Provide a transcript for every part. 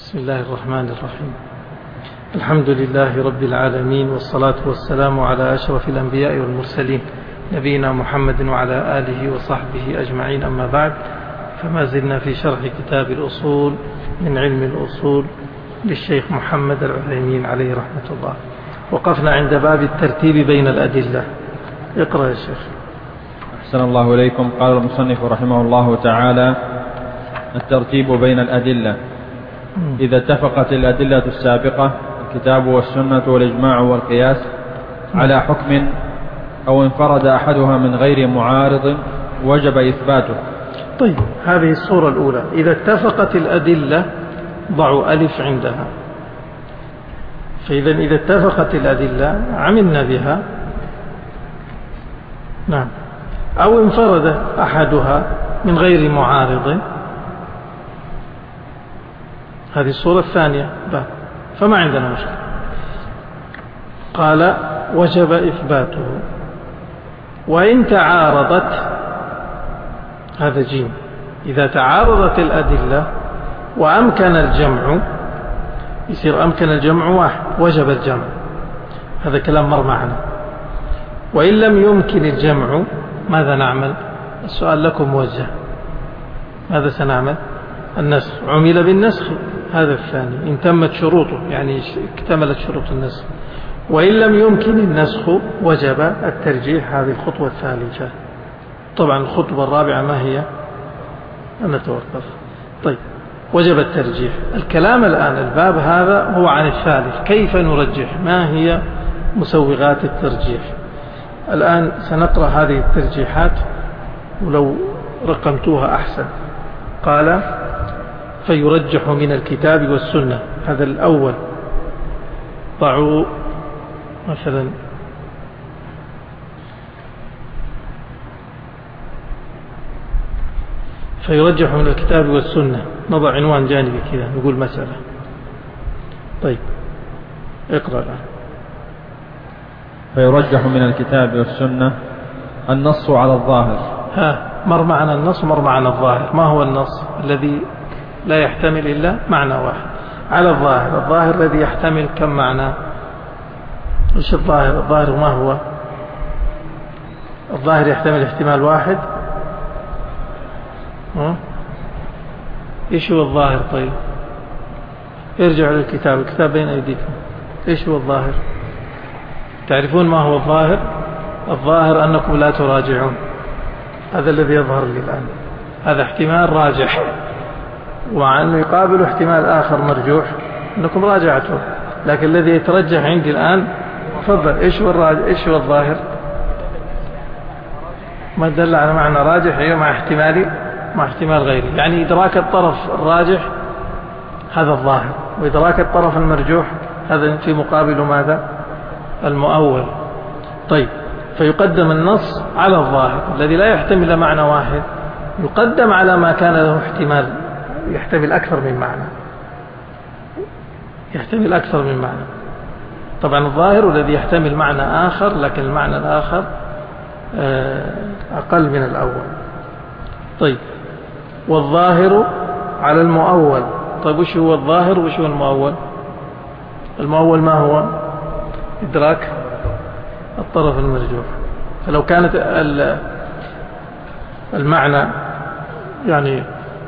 بسم الله الرحمن الرحيم. الحمد لله رب العالمين، والصلاة والسلام على أشرف الأنبياء والمرسلين نبينا محمد وعلى آله وصحبه أجمعين، أما بعد، فما زلنا في شرح كتاب الأصول من علم الأصول للشيخ محمد العثيمين عليه رحمة الله. وقفنا عند باب الترتيب بين الأدلة. اقرأ يا شيخ. أحسن الله إليكم. قال المصنف رحمه الله تعالى: الترتيب بين الأدلة. إذا اتفقت الأدلة السابقة الكتاب والسنة والإجماع والقياس على حكم أو انفرد أحدها من غير معارض وجب إثباته. طيب، هذه الصورة الأولى. إذا اتفقت الأدلة ضعوا ألف عندها. فإذا إذا اتفقت الأدلة عملنا بها، نعم، أو انفرد أحدها من غير معارض، هذه الصورة الثانية، فما عندنا مشكلة. قال: وجب إثباته. وإن تعارضت، هذا جيم، إذا تعارضت الأدلة وأمكن الجمع، يصير أمكن الجمع واحد، وجب الجمع، هذا كلام مر معنا. وإن لم يمكن الجمع ماذا نعمل؟ السؤال لكم موجه. ماذا سنعمل؟ النسخ. عمل بالنسخ، هذا الثاني، إن تمت شروطه، يعني اكتملت شروط النسخ. وإن لم يمكن النسخ وجب الترجيح، هذه الخطوة الثالثة. طبعا الخطوة الرابعة ما هي؟ أن نتوقف. طيب، وجب الترجيح. الكلام الآن الباب هذا هو عن الثالث، كيف نرجح، ما هي مسوغات الترجيح. الآن سنقرأ هذه الترجيحات، ولو رقمتوها أحسن. قال: فيرجح من الكتاب والسنة، هذا الأول. ضعوا مثلا فيرجح من الكتاب والسنة، نضع عنوان جانبي كذا، نقول مسألة. طيب، اقرأ الآن. فيرجح من الكتاب والسنة النص على الظاهر. مر معنا النص، مر معنا الظاهر. ما هو النص الذي لا يحتمل إلا معنى واحد؟ على الظاهر. الظاهر الذي يحتمل كم معنى؟ إيش الظاهر؟ الظاهر ما هو؟ الظاهر يحتمل احتمال واحد. إيش هو الظاهر؟ طيب، ارجعوا للكتاب، الكتاب بين أيديكم. إيش هو الظاهر؟ تعرفون ما هو الظاهر؟ الظاهر أنكم لا تراجعون، هذا الذي يظهر لي الآن. هذا احتمال راجح، ومع أنه يقابل احتمال آخر مرجوح أنكم راجعتوا، لكن الذي يترجح عندي الآن، تفضل، إيش هو الظاهر؟ ما دل على معنى راجح، أيوة، مع احتمال غيره، يعني إدراك الطرف الراجح هذا الظاهر، وإدراك الطرف المرجوح هذا في مقابل ماذا؟ المؤول. طيب، فيقدم النص على الظاهر الذي لا يحتمل معنى واحد، يقدم على ما كان له احتمال يحتمل أكثر من معنى. طبعا الظاهر الذي يحتمل معنى آخر، لكن المعنى الآخر أقل من الأول. طيب، والظاهر على المؤول. طيب، وش هو الظاهر وش هو المؤول؟ المؤول ما هو؟ إدراك الطرف المرجوح. فلو كانت المعنى، يعني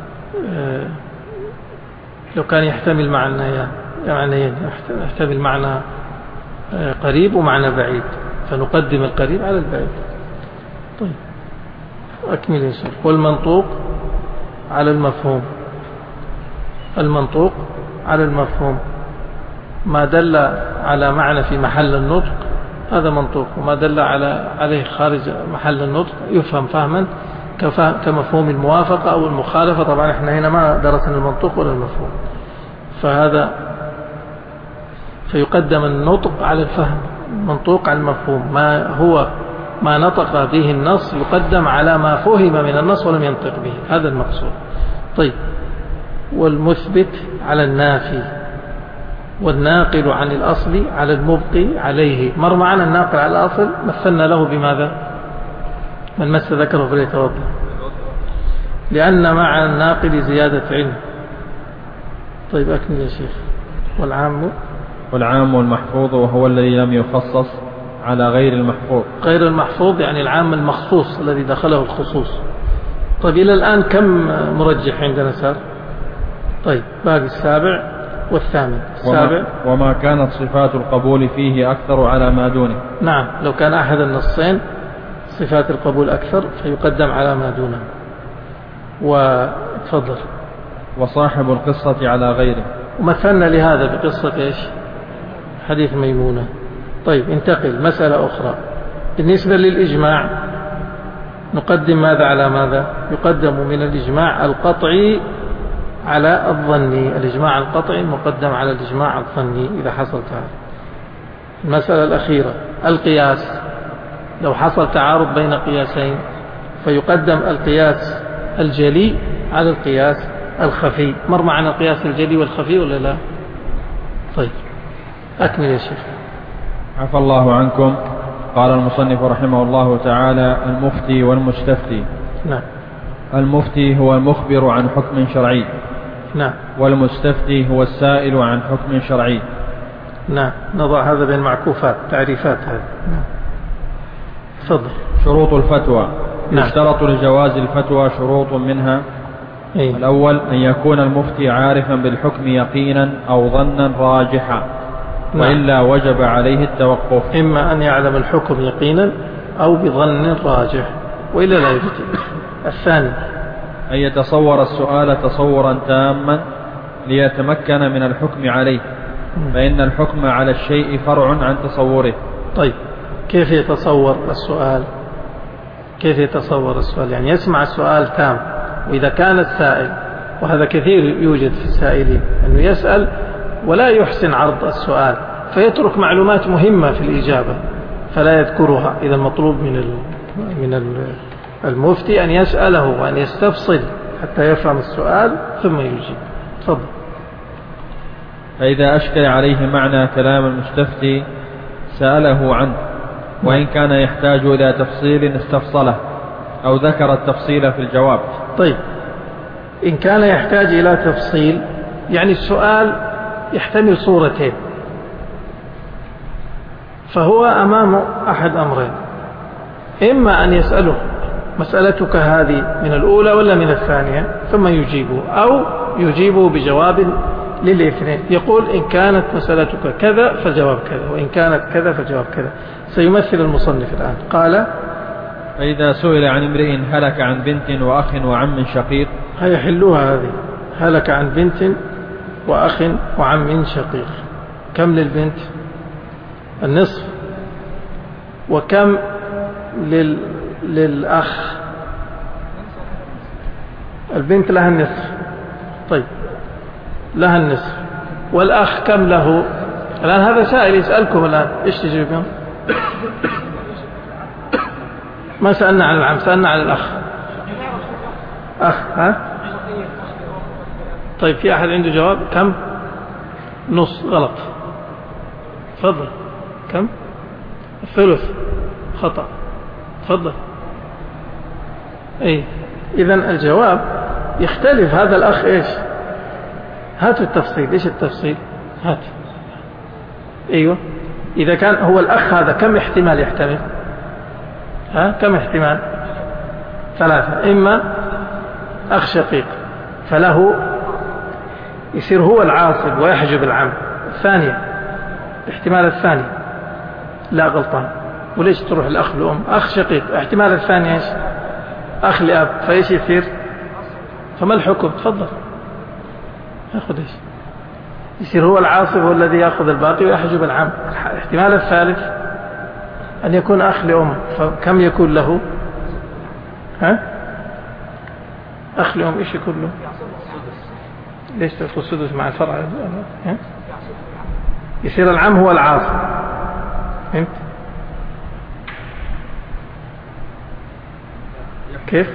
لو كان يحتمل معنيين، يحتمل معنى قريب ومعنى بعيد، فنقدم القريب على البعيد. طيب، أكمل إن شاء الله. والمنطوق على المفهوم. المنطوق على المفهوم، ما دل على معنى في محل النطق هذا منطوق، وما دل عليه خارج محل النطق يفهم فهما كمفهوم الموافقة أو المخالفة. طبعا احنا هنا ما درسنا المنطوق ولا المفهوم، فهذا فيقدم النطق على الفهم، المنطوق على المفهوم. ما نطق به النص يقدم على ما فهم من النص ولم ينطق به، هذا المقصود. طيب، والمثبت على النافي، والناقل عن الأصل على المبقي عليه. مر معنا الناقل على الأصل، مثلنا له بماذا؟ من مس ذكره فليتوضأ، لأن مع الناقل زيادة علم، طيب أكمل يا شيخ. والعام المحفوظ وهو الذي لم يخصص على غير المحفوظ. غير المحفوظ يعني العام المخصوص الذي دخله الخصوص. طيب إلى الآن كم مرجح عندنا صار؟ طيب باقي السابع والثامن. السابع وما كانت صفات القبول فيه أكثر على ما دونه. نعم، لو كان أحد النصين صفات القبول أكثر فيقدم على ما دونه. وتفضل. وصاحب القصة على غيره. ومثلنا لهذا بقصة إيش؟ حديث ميمونة. طيب انتقل مسألة أخرى. بالنسبة للإجماع نقدم ماذا على ماذا؟ يقدم من الإجماع القطعي على الظني. الإجماع القطعي مقدم على الإجماع الظني إذا حصل تعارض. المسألة الأخيرة القياس. لو حصل تعارض بين قياسين فيقدم القياس الجلي على القياس الخفي. مر معنا القياس الجلي والخفي ولا لا؟ طيب أكمل يا شيخ. عفى الله عنكم. قال المصنف رحمه الله تعالى: المفتي والمستفتي. نعم. المفتي هو المخبر عن حكم شرعي. نعم. والمستفتي هو السائل عن حكم شرعي. نعم. نضع هذا بين معكوفات تعريفات هذا. نعم. تفضل. شروط الفتوى. نعم. يشترط لجواز الفتوى شروط منها: الأول أن يكون المفتي عارفا بالحكم يقينا أو ظنا راجحا، وإلا وجب عليه التوقف. إما أن يعلم الحكم يقينا أو بظن راجح وإلا لا يجب. الثاني أن يتصور السؤال تصورا تاما ليتمكن من الحكم عليه، فإن الحكم على الشيء فرع عن تصوره. طيب كيف يتصور السؤال؟ كيف يتصور السؤال؟ يعني يسمع السؤال تام، وإذا كان السائل، وهذا كثير يوجد في السائلين، أنه يسأل ولا يحسن عرض السؤال فيترك معلومات مهمة في الإجابة فلا يذكرها. إذا المطلوب من المفتي أن يسأله وأن يستفصل حتى يفهم السؤال ثم يجيب. تفضل. فإذا أشكل عليه معنى كلام المستفتي سأله عنه، وإن كان يحتاج إلى تفصيل استفصله أو ذكر التفصيل في الجواب. طيب إن كان يحتاج إلى تفصيل يعني السؤال يحتمل صورتين، فهو أمامه أحد أمرين: إما أن يسأله مسألتك هذه من الأولى ولا من الثانية ثم يجيبه، أو يجيبه بجواب للاثنين، يقول إن كانت مسألتك كذا فالجواب كذا، وإن كانت كذا فالجواب كذا. سيمثل المصنف الآن. قال: فإذا سئل عن امرئ هلك عن بنت وأخ وعم شقيق. هيحلوها هذه. هلك عن بنت وأخ وعم شقيق. كم للبنت؟ النصف. وكم للأخ؟ البنت لها النصف. طيب لها النصف. والأخ كم له؟ الآن هذا سائل يسألكم الآن إيش تجيبون؟ ما سألنا عن العم، سألنا عن الأخ. أخ ها؟ طيب في أحد عنده جواب؟ كم؟ نص. غلط. تفضل. كم؟ الثلث. خطأ. تفضل. أي إذن الجواب يختلف. هذا الأخ إيش؟ هاتوا التفصيل. إيش التفصيل؟ هات. أيوة. إذا كان هو الأخ هذا كم احتمال يحتمل؟ كم احتمال؟ 3. إما أخ شقيق فله يصير هو العاصب ويحجب العم. الثانية احتمال الثاني. لا غلطان. وليش تروح الأخ لأم؟ أخ شقيق. احتمال الثاني إيش؟ أخ لأب. فإيش يصير؟ فما الحكم؟ تفضل. يأخذ إيش؟ يصير هو العاصب هو الذي يأخذ الباقي ويحجب العم. احتمال الثالث أن يكون أخ لأم. فكم يكون له؟ أخ لأم إيش يكون له؟ ليش تأخذ السدس مع الفرع؟ يصير العم هو العاصب. فهمت؟ كيف؟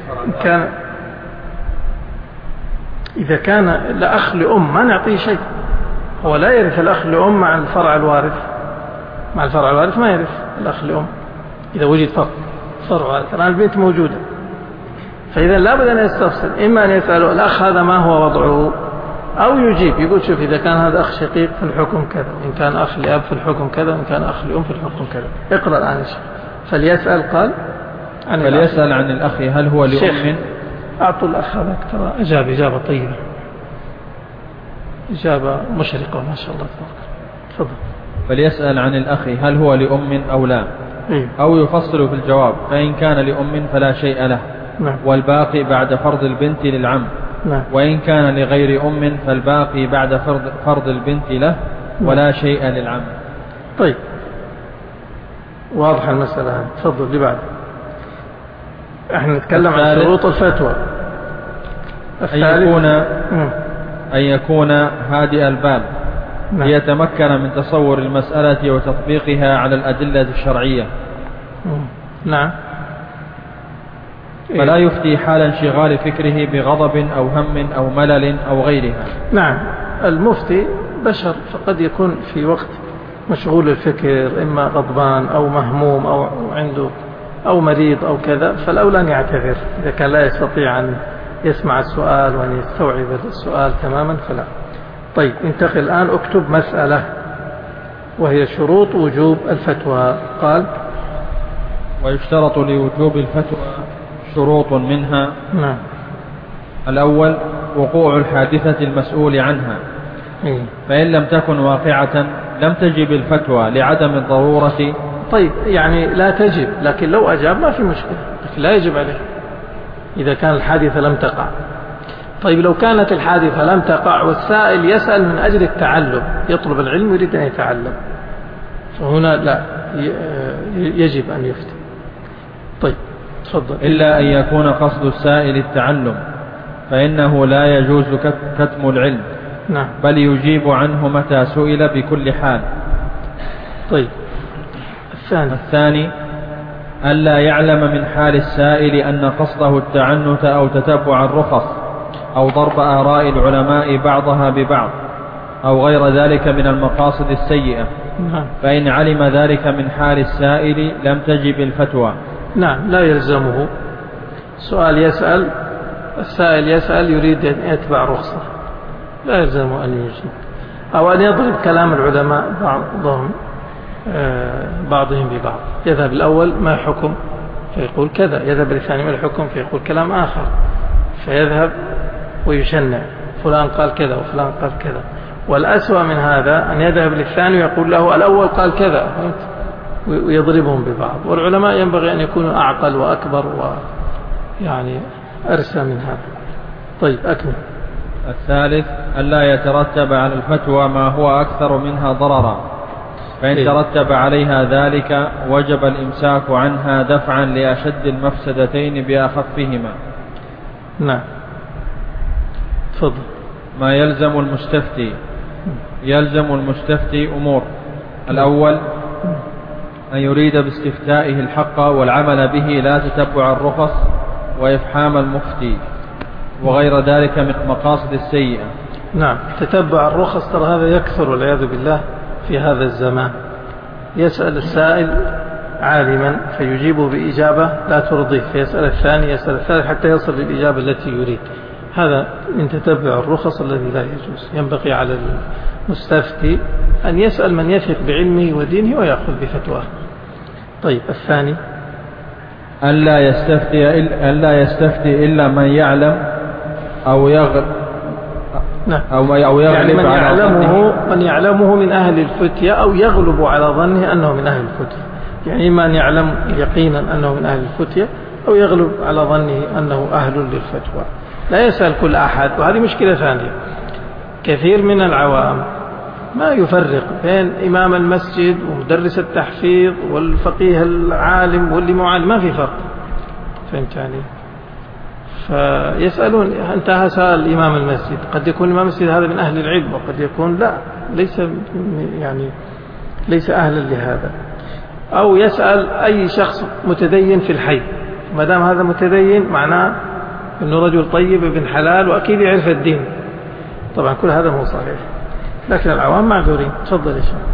إذا كان الأخ لأم ما نعطيه شيء. هو لا يرث الأخ لأم مع الفرع الوارث. مع الفرع الوارث ما يرث الأخ لأم إذا وجد فرع وارث. الآن البنت موجودة، فإذا لابد أن يستفصل. إما أن يسأله الأخ هذا ما هو وضعه؟ أو يجيب يقول شوف إذا كان هذا أخ شقيق في الحكم كذا، وإن كان أخ لأب في الحكم كذا، وإن كان أخ لأم في الحكم كذا. اقرأ الآن يا شيخ. فليسأل قال فليسأل عن الأخ هل هو لأم. أعطوا الأخ هذاك ترى أجاب إجابة طيبة، إجابة مشرقة ما شاء الله تبارك. تفضل. فليسأل عن الأخ هل هو لأم أو لا، أو يفصل في الجواب، فإن كان لأم فلا شيء له، نعم. والباقي بعد فرض البنت للعم، نعم. وإن كان لغير أم فالباقي بعد فرض البنت له، ولا شيء للعم. طيب واضح المسألة هذه. تفضل اللي بعد. احنا نتكلم عن شروط الفتوى. أن يكون هادئ البال، نعم. ليتمكن من تصور المسألة وتطبيقها على الأدلة الشرعية. نعم. فلا يفتي حال انشغال فكره بغضب أو هم أو ملل أو غيرها. نعم. المفتي بشر، فقد يكون في وقت مشغول الفكر، إما غضبان أو مهموم أو عنده أو مريض أو كذا، فالأولى أن يعتذر إذا كان لا يستطيع أن يسمع السؤال وأن يستوعب السؤال تماما فلا. طيب انتقل الآن. اكتب مسألة وهي شروط وجوب الفتوى. قال ويشترط لوجوب الفتوى شروط منها. نعم. الأول وقوع الحادثة المسؤول عنها، فإن لم تكن واقعة لم تجب الفتوى لعدم الضرورة. طيب يعني لا تجب، لكن لو أجاب ما في مشكلة، لكن لا يجب عليه إذا كان الحادثة لم تقع. طيب لو كانت الحادثة لم تقع والسائل يسأل من أجل التعلم، يطلب العلم ويريد أن يتعلم، فهنا لا يجب أن يفتي. طيب تفضل. إلا أن يكون قصد السائل التعلم، فإنه لا يجوز كتم العلم. نعم. بل يجيب عنه متى سئل بكل حال. طيب الثاني ألا يعلم من حال السائل أن قصده التعنت أو تتبع الرخص أو ضرب آراء العلماء بعضها ببعض أو غير ذلك من المقاصد السيئة. نعم. فإن علم ذلك من حال السائل لم تجب الفتوى. نعم. لا يلزمه سؤال يسأل، السائل يسأل يريد أن يتبع رخصة، لا يلزمه أن يجيب، أو أن يضرب كلام العلماء بعضهم ببعض. يذهب الأول ما حكم فيقول كذا، يذهب الثاني ما الحكم فيقول كلام آخر، فيذهب ويشنع فلان قال كذا وفلان قال كذا. والأسوأ من هذا أن يذهب للثاني ويقول له الأول قال كذا ويضربهم ببعض. والعلماء ينبغي أن يكونوا أعقل وأكبر ويعني أرسى من هذا. طيب أكمل. الثالث ألا يترتب على الفتوى ما هو أكثر منها ضررا، فإن ترتب عليها ذلك وجب الإمساك عنها دفعا لأشد المفسدتين بأخفهما. نعم. تفضل. ما يلزم المستفتي. يلزم المستفتي أمور. الأول أن يريد باستفتائه الحق والعمل به، لا تتبع الرخص وإفحام المفتي وغير ذلك من المقاصد السيئة. نعم. تتبع الرخص ترى هذا يكثر والعياذ بالله في هذا الزمان. يسأل السائل عالما فيجيب بإجابة لا ترضيه، فيسأل الثاني يسأل الثالث حتى يصل للإجابة التي يريد. هذا من تتبع الرخص الذي لا يجوز. ينبغي على المستفتي أن يسأل من يثق بعلمه ودينه ويأخذ بفتواه. طيب الثاني ألا يستفتي إلا من يعلم أو يغلب. نعم. أو يغلب يعني من يعلمه من أهل الفتية أو يغلب على ظنه أنه من أهل الفتية. يعني من يعلم يقينا أنه من أهل الفتية أو يغلب على ظنه أنه أهل للفتوى. لا يسأل كل أحد. وهذه مشكلة ثانية، كثير من العوام ما يفرق بين إمام المسجد ومدرس التحفيظ والفقيه العالم واللي معالم، ما في فرق. فهمت يعني؟ فيسألون انتهى سأل إمام المسجد، قد يكون إمام المسجد هذا من أهل العلم وقد يكون لا، ليس أهلا لهذا. أو يسأل أي شخص متدين في الحي، ما دام هذا متدين معناه أنه رجل طيب ابن حلال وأكيد يعرف الدين. طبعا كل هذا مو صحيح، لكن العوام معذورين. تفضل يا شيخ.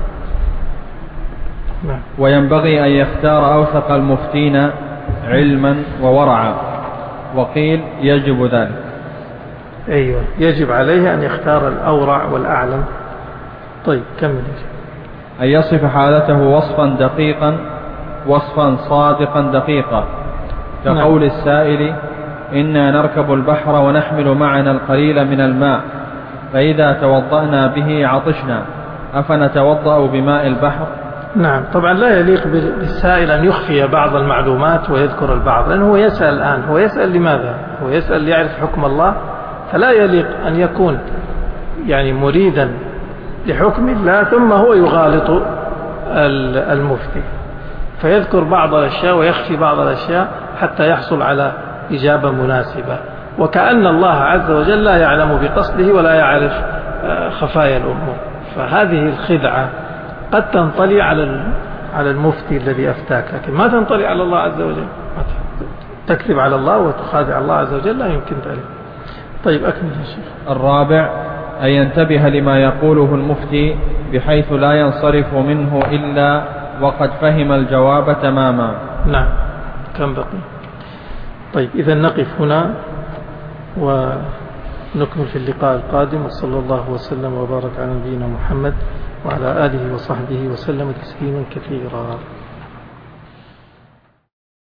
نعم. وينبغي أن يختار أوثق المفتين علما وورعا، وقيل يجب ذلك. أيوة، يجب عليه أن يختار الأورع والأعلم. طيب كمل. أن يصف حالته وصفا دقيقا، وصفا صادقا دقيقا، كقول السائل: إنا نركب البحر ونحمل معنا القليل من الماء، فإذا توضأنا به عطشنا، أفنتوضأ بماء البحر؟ نعم، طبعا لا يليق بالسائل أن يخفي بعض المعلومات ويذكر البعض، لأنه هو يسأل الآن، هو يسأل لماذا؟ هو يسأل ليعرف حكم الله، فلا يليق أن يكون يعني مريدا لحكم الله ثم هو يغالط المفتي، فيذكر بعض الأشياء ويخفي بعض الأشياء حتى يحصل على إجابة مناسبة، وكأن الله عز وجل لا يعلم بقصده ولا يعرف خفايا الأمور. فهذه الخدعة قد تنطلي على المفتي الذي أفتاك، لكن ما تنطلي على الله عز وجل. تكذب على الله وتخادع الله عز وجل، لا يمكن ذلك. طيب أكمل يا شيخ. الرابع: أن ينتبه لما يقوله المفتي بحيث لا ينصرف منه إلا وقد فهم الجواب تماما. نعم، كم بقي؟ طيب إذا نقف هنا ونكمل في اللقاء القادم، وصلى الله وسلم وبارك على نبينا محمد وعلى آله وصحبه وسلم تسليما كثيرا.